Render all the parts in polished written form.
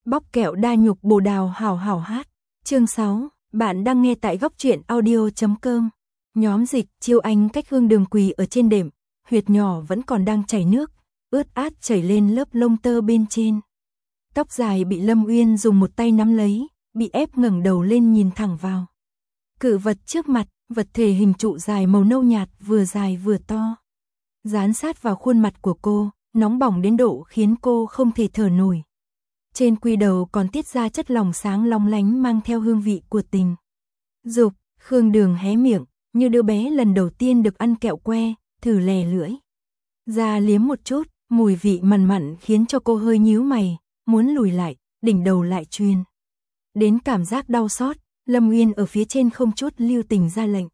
Bóc kẹo đa nhục bồ đào hảo hảo hát. Chương 6, bạn đang nghe tại góc truyện audio.com. Nhóm Dịch Chiêu Anh cách Hương Đường quỳ ở trên đệm, huyệt nhỏ vẫn còn đang chảy nước, ướt át chảy lên lớp lông tơ bên trên. Tóc dài bị Lâm Uyên dùng một tay nắm lấy, bị ép ngẩng đầu lên nhìn thẳng vào. Cự vật trước mặt, vật thể hình trụ dài màu nâu nhạt vừa dài vừa to. Dán sát vào khuôn mặt của cô, nóng bỏng đến độ khiến cô không thể thở nổi. Trên quy đầu còn tiết ra chất lỏng sáng long lánh mang theo hương vị của tình dục. Khương Đường hé miệng, như đứa bé lần đầu tiên được ăn kẹo que, thử lè lưỡi ra liếm một chút, mùi vị mặn mặn khiến cho cô hơi nhíu mày, muốn lùi lại, đỉnh đầu lại truyền đến cảm giác đau xót. Lâm Uyên ở phía trên không chút lưu tình ra lệnh.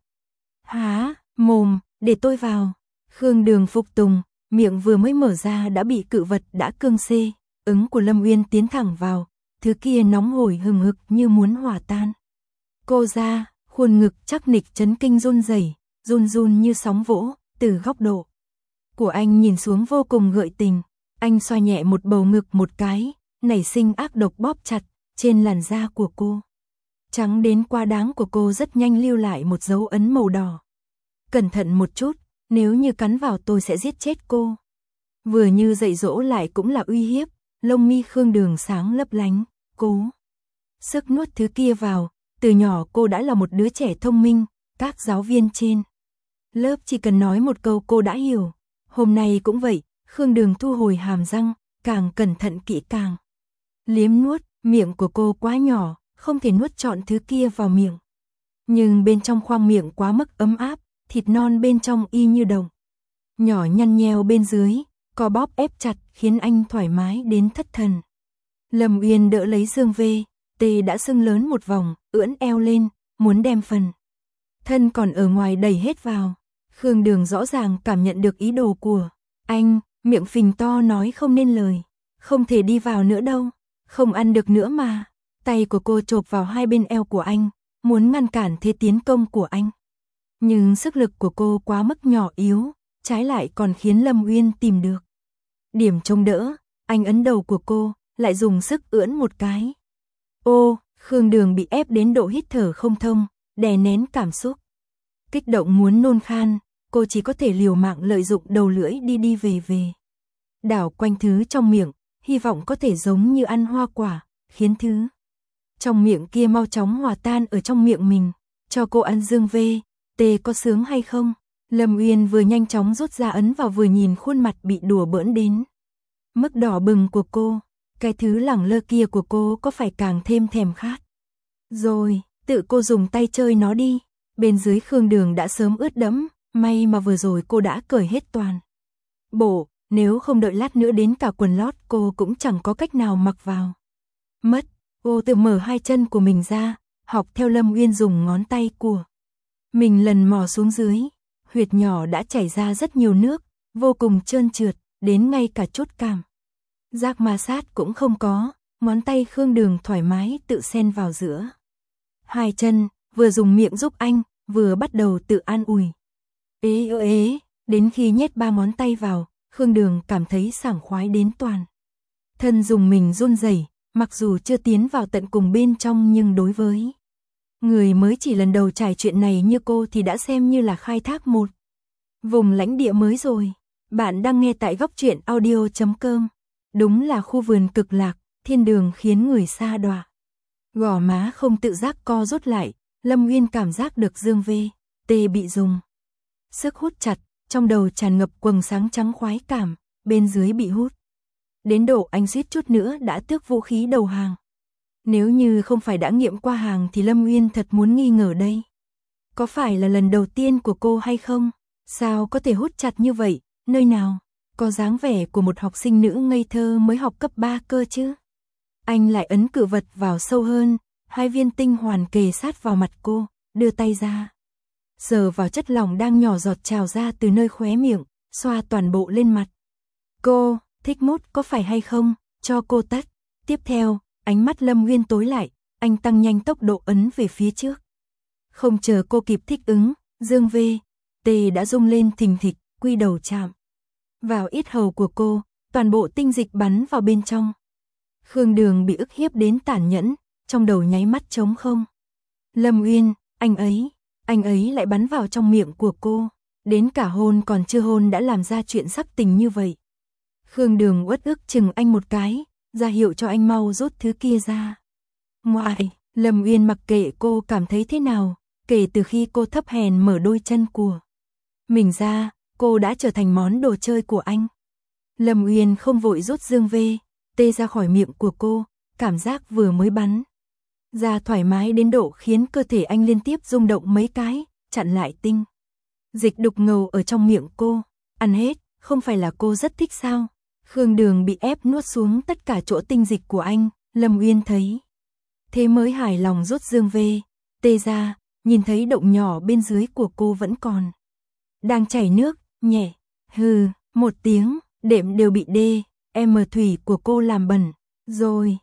Há mồm, để tôi vào. Khương Đường phục tùng, miệng vừa mới mở ra đã bị cự vật đã cương xê. Ứng của Lâm Uyên tiến thẳng vào, thứ kia nóng hổi hừng hực như muốn hòa tan. Cô ra, khuôn ngực chắc nịch chấn kinh run rẩy, run run như sóng vỗ, từ góc độ của anh nhìn xuống vô cùng gợi tình. Anh xoa nhẹ một bầu ngực một cái, nảy sinh ác độc bóp chặt trên làn da của cô. Trắng đến quá đáng của cô rất nhanh lưu lại một dấu ấn màu đỏ. Cẩn thận một chút, nếu như cắn vào tôi sẽ giết chết cô. Vừa như dạy dỗ lại cũng là uy hiếp. Lông mi Khương Đường sáng lấp lánh, cố sức nuốt thứ kia vào. Từ nhỏ cô đã là một đứa trẻ thông minh, các giáo viên trên lớp chỉ cần nói một câu cô đã hiểu. Hôm nay cũng vậy, Khương Đường thu hồi hàm răng, càng cẩn thận kỹ càng liếm nuốt. Miệng của cô quá nhỏ, không thể nuốt trọn thứ kia vào miệng. Nhưng bên trong khoang miệng quá mức ấm áp, thịt non bên trong y như đồng nhỏ nhăn nheo bên dưới, co bóp ép chặt khiến anh thoải mái đến thất thần. Lâm Uyên đỡ lấy Dương VT đã sưng lớn một vòng, ưỡn eo lên, muốn đem phần thân còn ở ngoài đẩy hết vào. Khương Đường rõ ràng cảm nhận được ý đồ của anh, miệng phình to nói không nên lời. Không thể đi vào nữa đâu, không ăn được nữa mà. Tay của cô chộp vào hai bên eo của anh, muốn ngăn cản thế tiến công của anh. Nhưng sức lực của cô quá mức nhỏ yếu, trái lại còn khiến Lâm Uyên tìm được điểm chống đỡ. Anh ấn đầu của cô, lại dùng sức ưỡn một cái. Ô, Khương Đường bị ép đến độ hít thở không thông, đè nén cảm xúc kích động muốn nôn khan, cô chỉ có thể liều mạng lợi dụng đầu lưỡi đi đi về về. Đảo quanh thứ trong miệng, hy vọng có thể giống như ăn hoa quả, khiến thứ trong miệng kia mau chóng hòa tan ở trong miệng mình. Cho cô ăn Dương VT có sướng hay không? Lâm Uyên vừa nhanh chóng rút ra ấn vào vừa nhìn khuôn mặt bị đùa bỡn đến mức đỏ bừng của cô. Cái thứ lẳng lơ kia của cô có phải càng thêm thèm khát rồi, tự cô dùng tay chơi nó đi. Bên dưới Khương Đường đã sớm ướt đẫm, may mà vừa rồi cô đã cởi hết toàn bộ, nếu không đợi lát nữa đến cả quần lót cô cũng chẳng có cách nào mặc vào mất. Cô tự mở hai chân của mình ra, học theo Lâm Uyên dùng ngón tay của mình lần mò xuống dưới. Huyệt nhỏ đã chảy ra rất nhiều nước, vô cùng trơn trượt, đến ngay cả chút cảm giác ma sát cũng không có. Ngón tay Khương Đường thoải mái tự xen vào giữa hai chân, vừa dùng miệng giúp anh, vừa bắt đầu tự an ủi. Ế, đến khi nhét ba ngón tay vào, Khương Đường cảm thấy sảng khoái đến toàn thân dùng mình run rẩy. Mặc dù chưa tiến vào tận cùng bên trong nhưng đối với người mới chỉ lần đầu trải chuyện này như cô thì đã xem như là khai thác một vùng lãnh địa mới rồi. Bạn đang nghe tại góc truyện audio.com. Đúng là khu vườn cực lạc, thiên đường khiến người xa đọa. Gò má không tự giác co rút lại, Lâm Uyên cảm giác được Dương VT bị dùng sức hút chặt, trong đầu tràn ngập quầng sáng trắng khoái cảm, bên dưới bị hút đến độ anh suýt chút nữa đã tước vũ khí đầu hàng. Nếu như không phải đã nghiệm qua hàng thì Lâm Uyên thật muốn nghi ngờ đây. Có phải là lần đầu tiên của cô hay không? Sao có thể hút chặt như vậy, nơi nào có dáng vẻ của một học sinh nữ ngây thơ mới học cấp 3 cơ chứ? Anh lại ấn cự vật vào sâu hơn, hai viên tinh hoàn kề sát vào mặt cô, đưa tay ra sờ vào chất lỏng đang nhỏ giọt trào ra từ nơi khóe miệng, xoa toàn bộ lên mặt. Cô thích mút có phải hay không? Cho cô tắt. Tiếp theo, ánh mắt Lâm Uyên tối lại, anh tăng nhanh tốc độ ấn về phía trước. Không chờ cô kịp thích ứng, Dương VT đã rung lên thình thịch, quy đầu chạm vào yết hầu của cô, toàn bộ tinh dịch bắn vào bên trong. Khương Đường bị ức hiếp đến tàn nhẫn, trong đầu nháy mắt trống không. Lâm Uyên, anh ấy lại bắn vào trong miệng của cô, đến cả hôn còn chưa hôn đã làm ra chuyện sắc tình như vậy. Khương Đường uất ức chừng anh một cái, ra hiệu cho anh mau rút thứ kia ra. Ngoại, Lâm Uyên mặc kệ cô cảm thấy thế nào, kể từ khi cô thấp hèn mở đôi chân của mình ra, cô đã trở thành món đồ chơi của anh. Lâm Uyên không vội rút dương vê, tê ra khỏi miệng của cô, cảm giác vừa mới bắn ra thoải mái đến độ khiến cơ thể anh liên tiếp rung động mấy cái, chặn lại tinh dịch đục ngầu ở trong miệng cô. Ăn hết, không phải là cô rất thích sao? Khương Đường bị ép nuốt xuống tất cả chỗ tinh dịch của anh, Lâm Uyên thấy thế mới hài lòng rút dương vê, tê ra, nhìn thấy động nhỏ bên dưới của cô vẫn còn đang chảy nước, nhẹ, hừ, một tiếng, đệm đều bị đê, thủy của cô làm bẩn, rồi,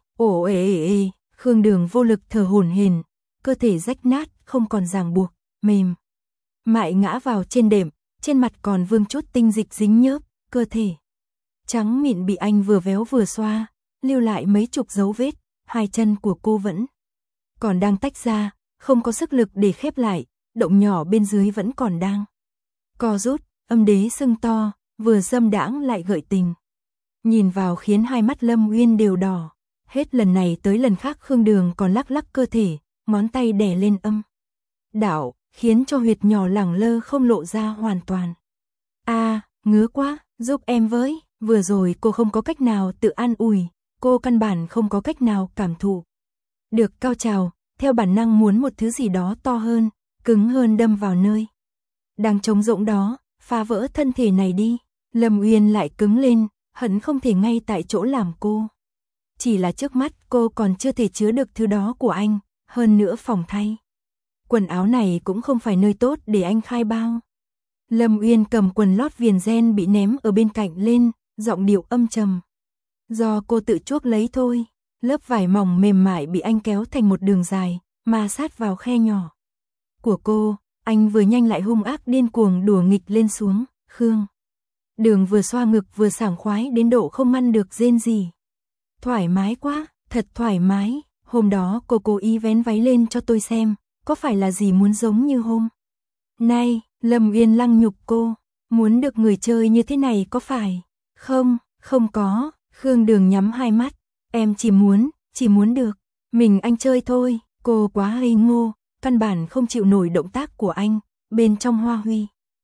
Khương Đường vô lực thở hổn hển, cơ thể rách nát, không còn ràng buộc, mềm mại ngã vào trên đệm, trên mặt còn vương chút tinh dịch dính nhớp, cơ thể trắng mịn bị anh vừa véo vừa xoa, lưu lại mấy chục dấu vết, hai chân của cô vẫn còn đang tách ra, không có sức lực để khép lại, động nhỏ bên dưới vẫn còn đang co rút, âm đế sưng to, vừa dâm đãng lại gợi tình. Nhìn vào khiến hai mắt Lâm Uyên đều đỏ, hết lần này tới lần khác Khương Đường còn lắc lắc cơ thể, ngón tay đè lên âm đạo, khiến cho huyệt nhỏ lẳng lơ không lộ ra hoàn toàn. Ngứa quá, giúp em với, vừa rồi cô không có cách nào tự an ủi, cô căn bản không có cách nào cảm thụ được cao trào, theo bản năng muốn một thứ gì đó to hơn, cứng hơn đâm vào nơi đang trống rỗng đó, phá vỡ thân thể này đi. Lâm Uyên lại cứng lên, hận không thể ngay tại chỗ làm cô. Chỉ là trước mắt cô còn chưa thể chứa được thứ đó của anh, hơn nữa phòng thay quần áo này cũng không phải nơi tốt để anh khai bao. Lâm Uyên cầm quần lót viền ren bị ném ở bên cạnh lên, giọng điệu âm trầm. Do cô tự chuốc lấy thôi. Lớp vải mỏng mềm mại bị anh kéo thành một đường dài, ma sát vào khe nhỏ của cô. Anh vừa nhanh lại hung ác điên cuồng đùa nghịch lên xuống. Khương Đường vừa xoa ngực vừa sảng khoái đến độ không ngăn được rên gì. Thoải mái quá, thật thoải mái. Hôm đó cô cố ý vén váy lên cho tôi xem, có phải là gì muốn giống như hôm nay? Lâm Uyên lăng nhục cô, muốn được người chơi như thế này có phải? Không có. Khương Đường nhắm hai mắt, em chỉ muốn được mình anh chơi thôi. Cô quá ngây ngô, căn bản không chịu nổi động tác của anh. Bên trong hoa huy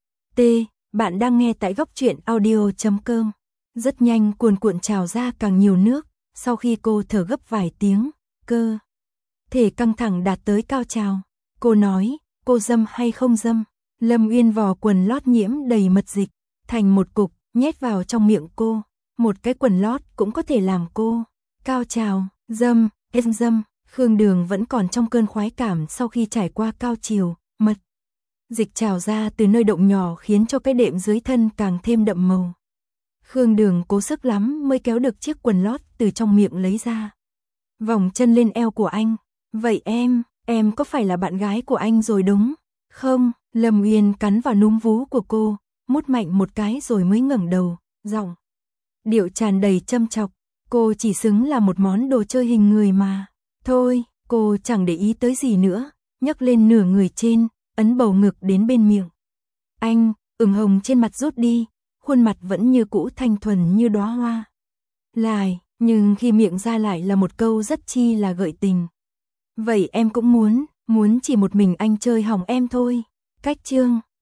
bạn đang nghe tại góc truyện audio.com. Rất nhanh cuồn cuộn trào ra càng nhiều nước, sau khi cô thở gấp vài tiếng, cơ thể căng thẳng đạt tới cao trào. Cô nói, cô dâm hay không dâm? Lâm Uyên vò quần lót nhiễm đầy mật dịch thành một cục, nhét vào trong miệng cô. Một cái quần lót cũng có thể làm cô cao trào. Dâm. Khương Đường vẫn còn trong cơn khoái cảm sau khi trải qua cao chiều, mật dịch trào ra từ nơi động nhỏ khiến cho cái đệm dưới thân càng thêm đậm màu. Khương Đường cố sức lắm mới kéo được chiếc quần lót từ trong miệng lấy ra, vòng chân lên eo của anh. Vậy em có phải là bạn gái của anh rồi đúng không? Lâm Uyên cắn vào núm vú của cô, mút mạnh một cái rồi mới ngẩng đầu, giọng điệu tràn đầy châm chọc. Cô chỉ xứng là một món đồ chơi hình người mà. Thôi, cô chẳng để ý tới gì nữa, nhấc lên nửa người trên, ấn bầu ngực đến bên miệng. Anh, ửng hồng trên mặt rút đi, khuôn mặt vẫn như cũ thanh thuần như đóa hoa lại, nhưng khi miệng ra lại là một câu rất chi là gợi tình. Vậy em cũng muốn chỉ một mình anh chơi hỏng em thôi. Cách chương